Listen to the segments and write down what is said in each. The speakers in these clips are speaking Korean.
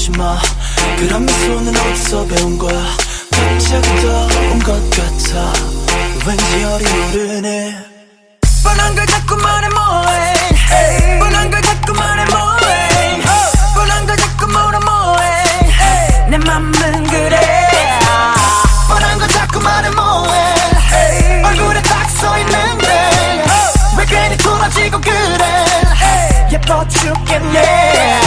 쳐다보지 마. 그런 미소는 어디서 배운 거야. 갑자기 떠온 것 같아. 왠지 열이 오르네. 뻔한 걸 자꾸만 해 뭐해. 뻔한 걸 자꾸만 해 뭐해. 뻔한 걸 자꾸 물어 뭐해. 내 맘은 그래. 뻔한 걸 자꾸만 해 뭐해. 얼굴에 딱 써있는데 왜 괜히 돌아지고 그래. 예뻐 죽겠네.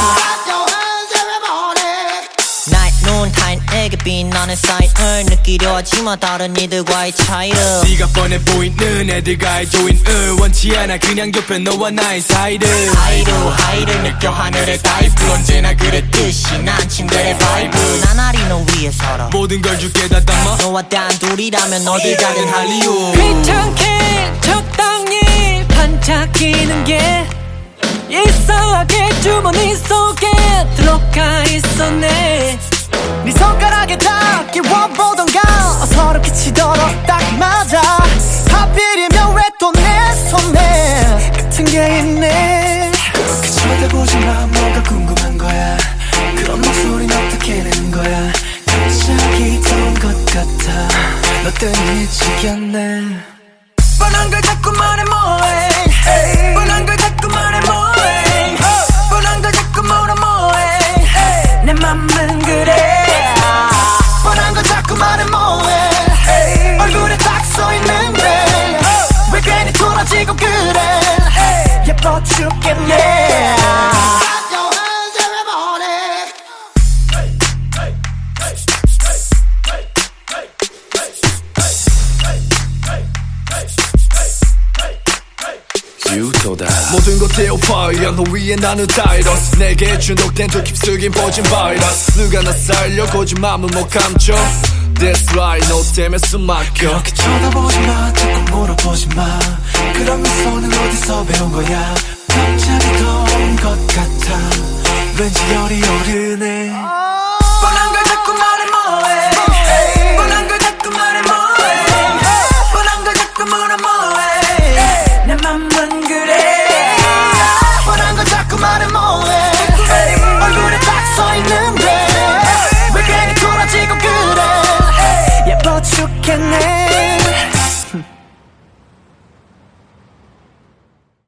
내게 빛나는 사이를 느끼려 하지만 다른 이들과의 차이를 네가 뻔해 보이는 애들과의 조인을 원치 않아. 그냥 옆에 너와 나의 사이를 하이를 느껴 하늘의 다이브. 언제나 그랬듯이 난 침대의 바이브. 나날이 너 위에 서러 모든 걸 줄게 다 담아. 너와 단둘이라면 어딜 가든 할리우드. 귀찮게 적당히 반짝이는 게 이상하게 주머니 속에 들어가 있었네. 네 손가락에 딱 끼워보던가 서럽게 치도록 딱 맞아. 하필이면 왜 또 내 손에 같은 게 있네. 그렇게 쳐다보지 마. 뭐가 궁금한 거야. 그런 목소리는 어떻게 내는 거야. 갑자기 떠온 것 같아. 너 때문에 미치겠네. 뻔한 걸 자꾸만 해 뭐해. 뻔한 걸 자꾸만 해 뭐해. 뻔한 걸 자꾸 물어 뭐해. 내 맘은 그래. 뻔한 걸 자꾸만 해 뭐해. 얼굴에 딱 써있는데 왜 괜히 돌아지고 그래. 예뻐 죽겠네. 모든 것 태워버려. 너 위에 나는 다이러스. 내게 중독된 저 깊숙이 퍼진 바이러스. 누가 나 살려 거짓말은 못 감춰. That's right 너 때문에 숨 막혀. 그렇게 쳐다보지 마. 자꾸 물어보지 마. 그런 미소는 어디서 배운 거야. 갑자기 떠온 것 같아. 왠지 열이 오르네.